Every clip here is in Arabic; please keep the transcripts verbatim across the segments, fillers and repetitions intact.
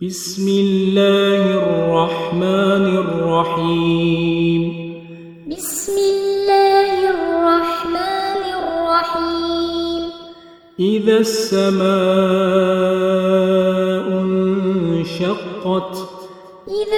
بسم الله الرحمن الرحيم بسم الله الرحمن الرحيم إذا السماء انشقت إذا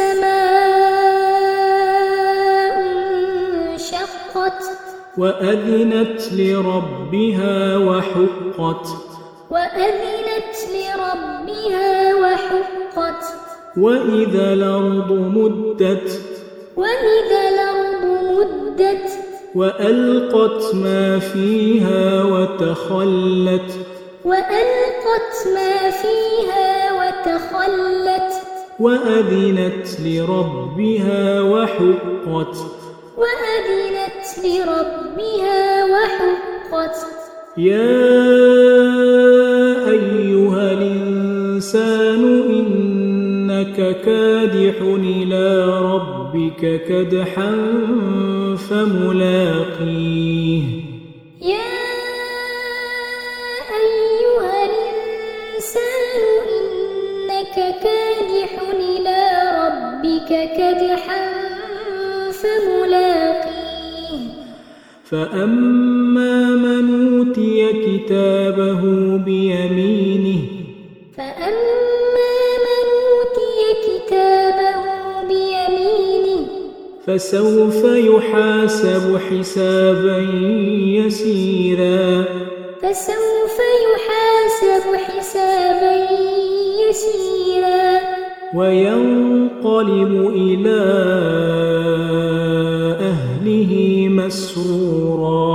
السماء انشقت وأذنت لربها وحقت وأذنت لربها وحقت وإذا الأرض مدت وإذا الأرض مدت وألقت ما فيها وتخلت وألقت ما فيها وتخلت وأذنت لربها وحقت وأذنت لربها وحقت يا أيها الإنسان إنك كادح إلى ربك كدحا فملاقيه يا أيها الإنسان إنك كادح إلى ربك كدحا فملاقيه فأما من أوتي كتابه بيمينه فأما من أوتي كتابه بيمينه فسوف يحاسب حسابا يسيرا فسوف يحاسب حسابا يسيرا وينقلب إلى أهله مسرورا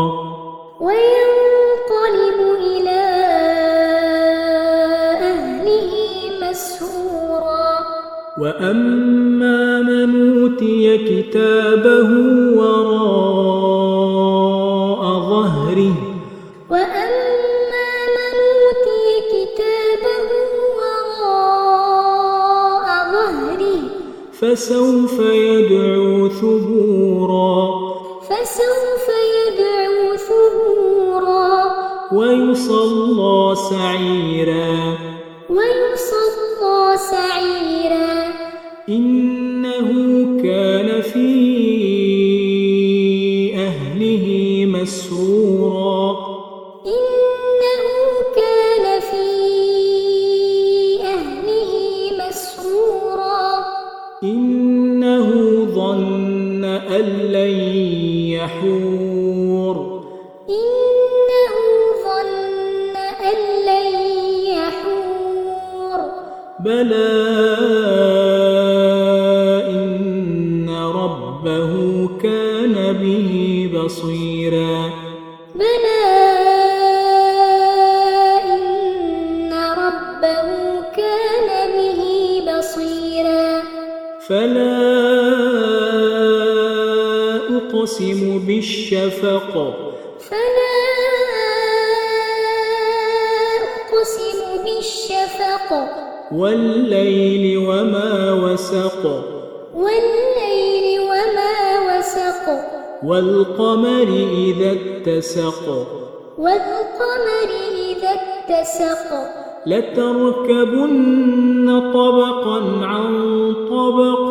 وينقلب إلى أهله مسرورا وأما من أوتي كتابه وراء ظهره وأما من أوتي كتابه وراء ظهره فسوف يدعو ثبورا فسوف يدعو ثبورا ويصلى سعيرا ويصلى سعيرا إنه كان في أهله مسرورا إنه كان في أهله مسرورا إنه ظن أن لن يحور إنه ظن أن لن يحور بلى إن ربه كان به بصيرا بلى إن ربه كان به بصيرا فلا أقسم بالشفق فلا أقسم بالشفق والليل وما وسق والليل وما وسق والقمر إذا اتسق والقمر إذا اتسق لتركبن طبقا عن طبق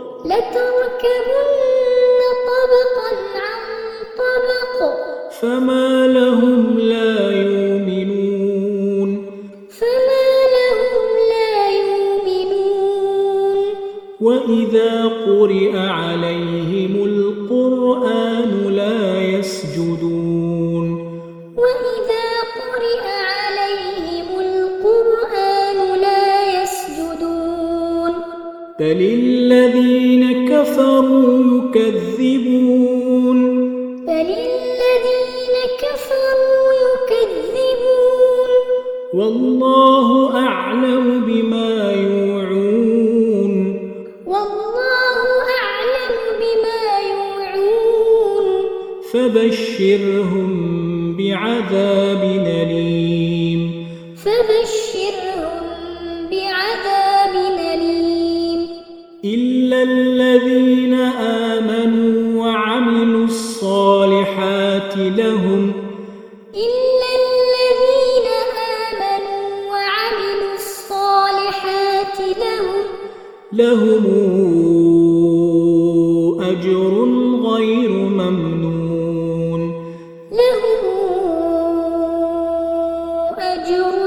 لتركبن طبقا عن طبق فما لهم لا يؤمنون فما لهم لا يؤمنون وإذا قرئ عليهم القرآن لا يسجدون وإذا قرئ عليهم القرآن لا يسجدون بل الذين كفروا يكذبون بل الذين كفروا يكذبون والله أعلم بما يوعون والله أعلم بما يوعون فبشرهم بعذاب أليم فبشرهم بعذاب أليم إلا الذين آمنوا وعملوا الصالحات لهم إلا الذين آمنوا وعملوا الصالحات لهم أجر غير ممنون لهم أجر